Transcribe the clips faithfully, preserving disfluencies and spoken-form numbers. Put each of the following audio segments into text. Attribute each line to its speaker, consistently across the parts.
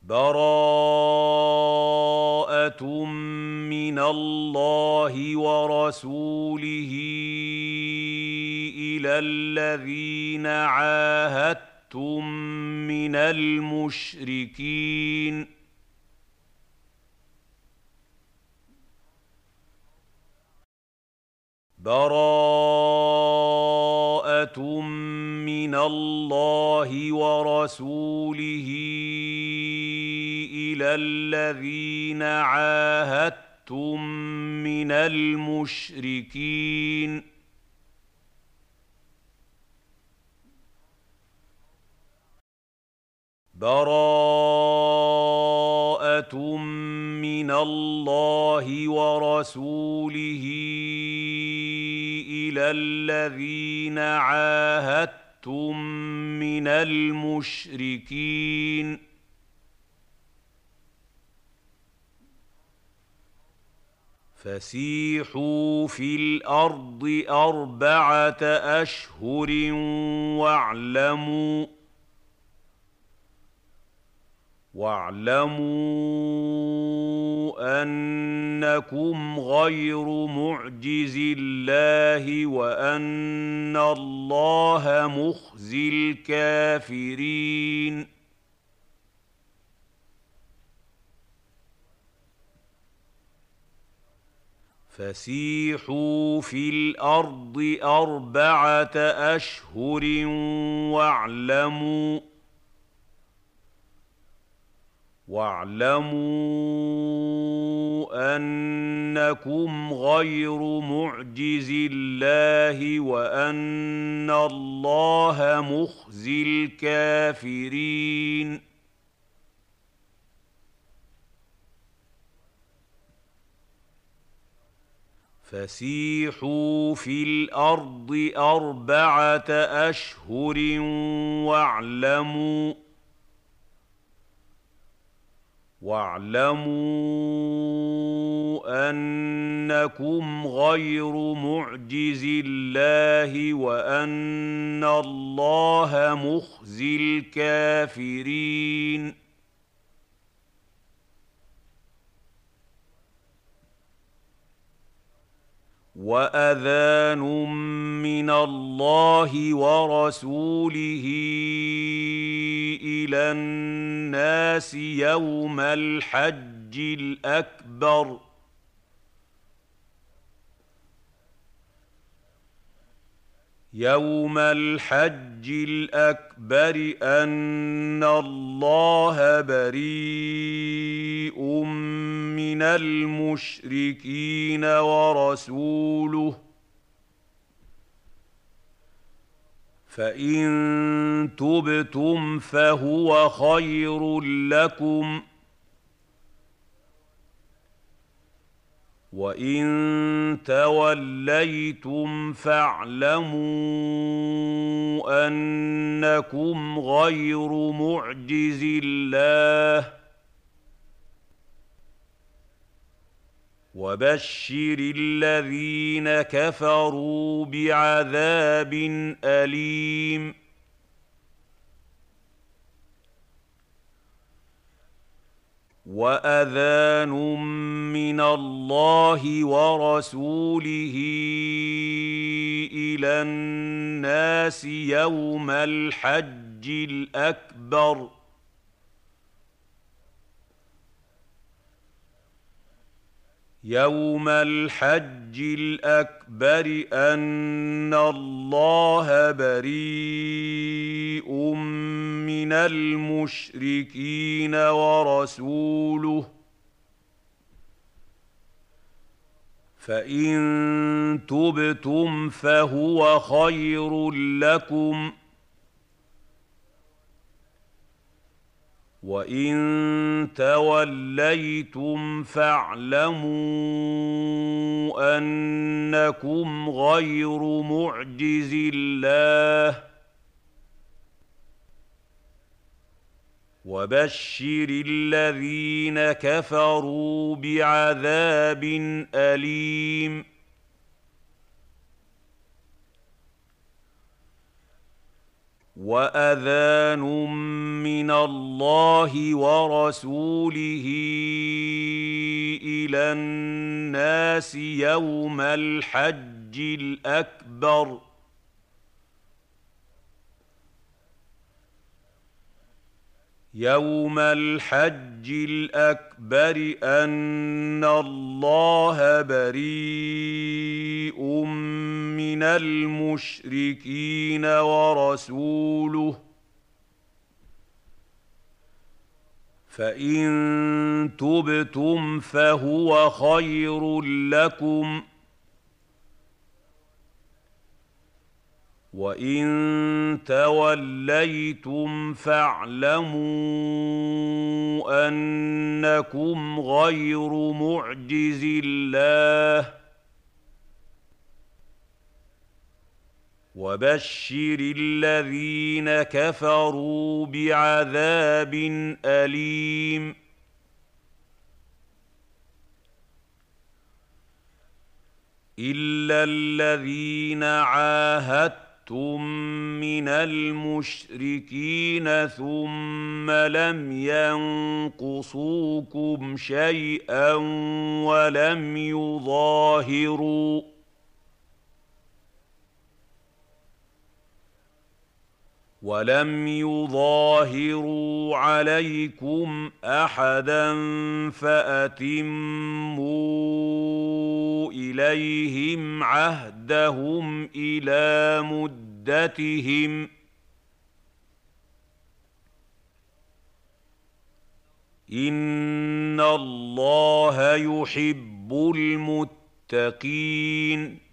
Speaker 1: بَرَاءَةٌ مِّنَ اللَّهِ وَرَسُولِهِ إِلَى الَّذِينَ عَاهَدتُّم مِّنَ الْمُشْرِكِينَ بَرَاءَةٌ مِّنَ اللَّهِ وَرَسُولِهِ إِلَى الَّذِينَ عَاهَدتُّم مِّنَ الْمُشْرِكِينَ بَرَاءَةٌ مِّنَ اللَّهِ وَرَسُولِهِ إِلَى الَّذِينَ عَاهَدتُّم مِّنَ الْمُشْرِكِينَ فَسِيحُوا فِي الْأَرْضِ أَرْبَعَةَ أَشْهُرٍ وَاعْلَمُوا وَاعْلَمُوا أَنَّكُمْ غَيْرُ مُعْجِزِي اللَّهِ وَأَنَّ اللَّهَ مُخْزِي الْكَافِرِينَ فَسِيحُوا فِي الْأَرْضِ أَرْبَعَةَ أَشْهُرٍ وَاعْلَمُوا وَاعْلَمُوا أَنَّكُمْ غَيْرُ مُعْجِزِي اللَّهِ وَأَنَّ اللَّهَ مُخْزِي الْكَافِرِينَ فَسِيحُوا فِي الْأَرْضِ أَرْبَعَةَ أَشْهُرٍ وَاعْلَمُوا وَاعْلَمُوا أَنَّكُمْ غَيْرُ مُعْجِزِي اللَّهِ وَأَنَّ اللَّهَ مُخْزِي الْكَافِرِينَ وَأَذَانٌ مِّنَ اللَّهِ وَرَسُولِهِ إِلَى النَّاسِ يَوْمَ الْحَجِّ الْأَكْبَرِ يَوْمَ الْحَجِّ الْأَكْبَرِ أَنَّ اللَّهَ بَرِيءٌ مِّنَ الْمُشْرِكِينَ وَرَسُولُهُ فَإِن تُبْتُمْ فَهُوَ خَيْرٌ لَّكُمْ ۖ وَإِن تَوَلَّيْتُمْ فَاعْلَمُوا أَنَّكُمْ غَيْرُ مُعْجِزِي اللَّهِ ۗ وَبَشِّرِ الَّذِينَ كَفَرُوا بِعَذَابٍ أَلِيمٍ وَأَذَانٌ مِّنَ اللَّهِ وَرَسُولِهِ إِلَى النَّاسِ يَوْمَ الْحَجِّ الْأَكْبَرِ يَوْمَ الْحَجِّ الْأَكْبَرِ أَنَّ اللَّهَ بَرِيءٌ مِّنَ الْمُشْرِكِينَ وَرَسُولُهُ فَإِن تُبْتُمْ فَهُوَ خَيْرٌ لَّكُمْ ۖ وَإِن تَوَلَّيْتُمْ فَاعْلَمُوا أَنَّكُمْ غَيْرُ مُعْجِزِي اللَّهِ ۗ وَبَشِّرِ الَّذِينَ كَفَرُوا بِعَذَابٍ أَلِيمٍ وأذان من الله ورسوله إلى الناس يوم الحج الأكبر يوم الحج الأكبر أن الله بريء من المشركين ورسوله فإن تبتم فهو خير لكم وإن توليتم فاعلموا أنكم غير معجز الله وبشر الذين كفروا بعذاب أليم إلا الذين عاهدتم من المشركين ثم لم ينقصوكم شيئا ولم يظاهروا ولم يظاهروا عليكم أحدا فأتموا إليهم عهدهم إلى مدتهم إن الله يحب المتقين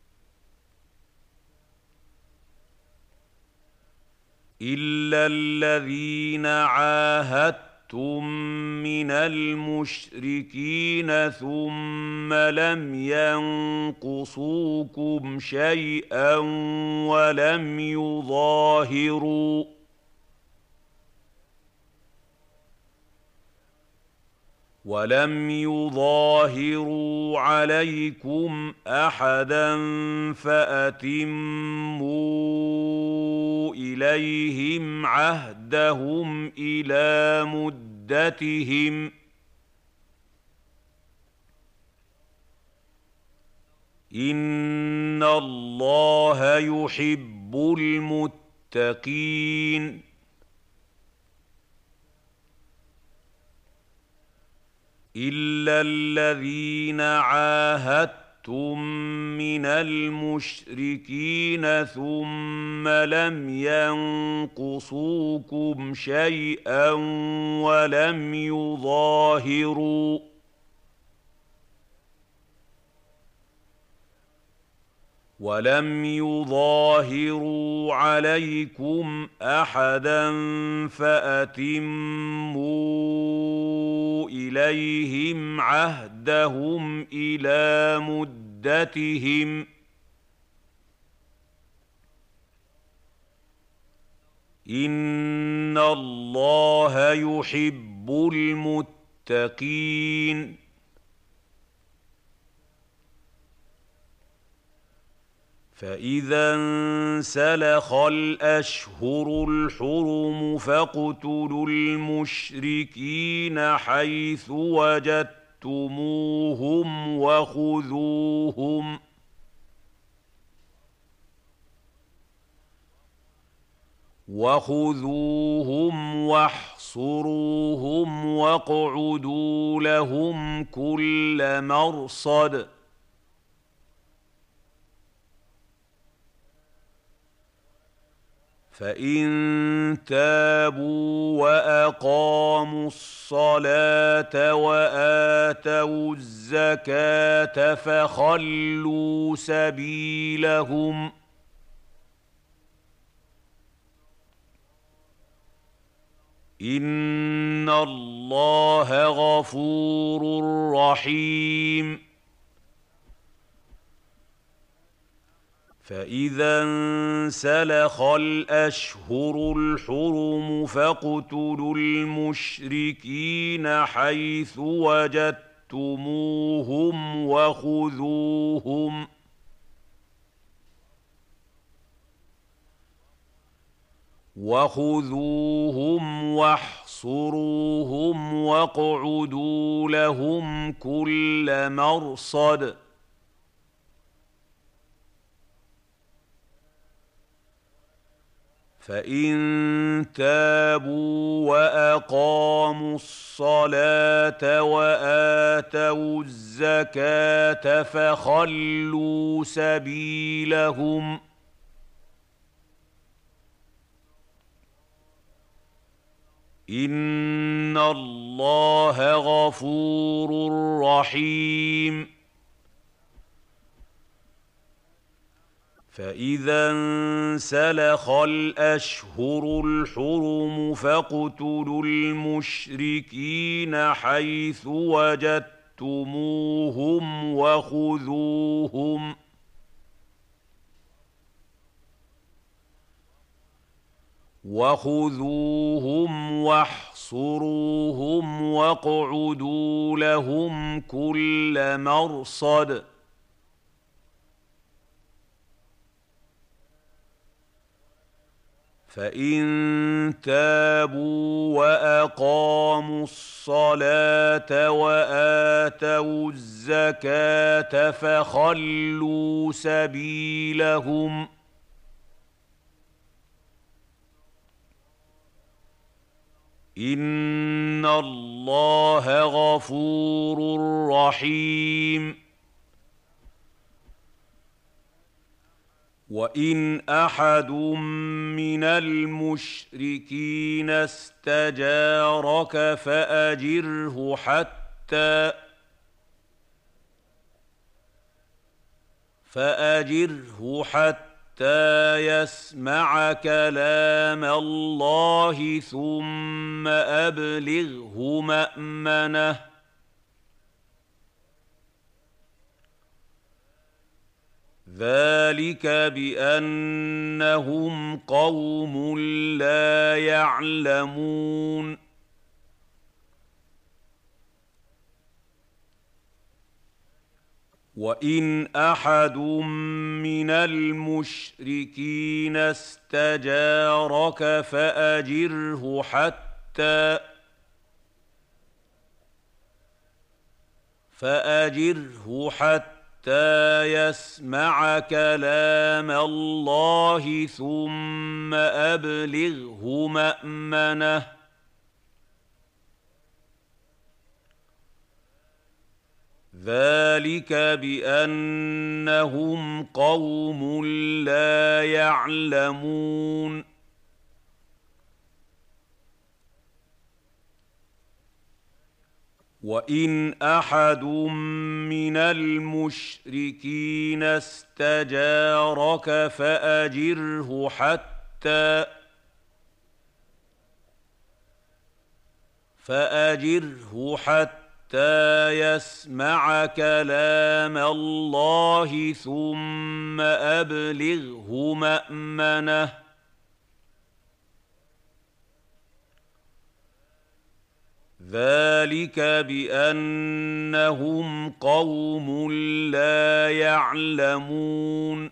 Speaker 1: إلا الذين عاهدتم من المشركين ثم لم ينقصوكم شيئا ولم يظاهروا ولم يظاهروا عليكم أحدا فأتموا إليهم عهدهم إلى مدتهم إن الله يحب المتقين إلا الذين عاهدتم من المشركين ثم لم ينقصوكم شيئا ولم يظاهروا ولم يظاهروا عليكم أحدا فأتموا إليهم عهدهم إلى مدتهم إن الله يحب المتقين فإذا انسلخ الأشهر الحرم فاقتلوا المشركين حيث وجدتموهم وخذوهم وخذوهم واحصروهم واقعدوا لهم كل مرصد فإن تابوا وأقاموا الصلاة وآتوا الزكاة فخلوا سبيلهم إن الله غفور رحيم فإذا انسلخ الأشهر الحرم فاقتلوا المشركين حيث وجدتموهم وخذوهم وخذوهم واحصروهم واقعدوا لهم كل مرصد فإن تابوا وأقاموا الصلاة وآتوا الزكاة فخلوا سبيلهم إن الله غفور رحيم فإذا انسلخ الأشهر الحرم فاقتلوا المشركين حيث وجدتموهم وخذوهم وخذوهم واحصروهم واقعدوا لهم كل مرصد فإن تابوا وأقاموا الصلاة وآتوا الزكاة فخلوا سبيلهم إن الله غفور رحيم وإن أحد من المشركين استجارك فأجره حتى فأجره حتى يسمع كلام الله ثم أبلغه مأمنه ذلك بأنهم قوم لا يعلمون وإن أحد من المشركين استجارك فأجره حتى فأجره حتى يسمع كلام الله ثم أبلغه مأمنه ذلك بأنهم قوم لا يعلمون وإن أحد من المشركين استجارك فأجره حتى فأجره حتى يسمع كلام الله ثم أبلغه مأمنه ذلك بأنهم قوم لا يعلمون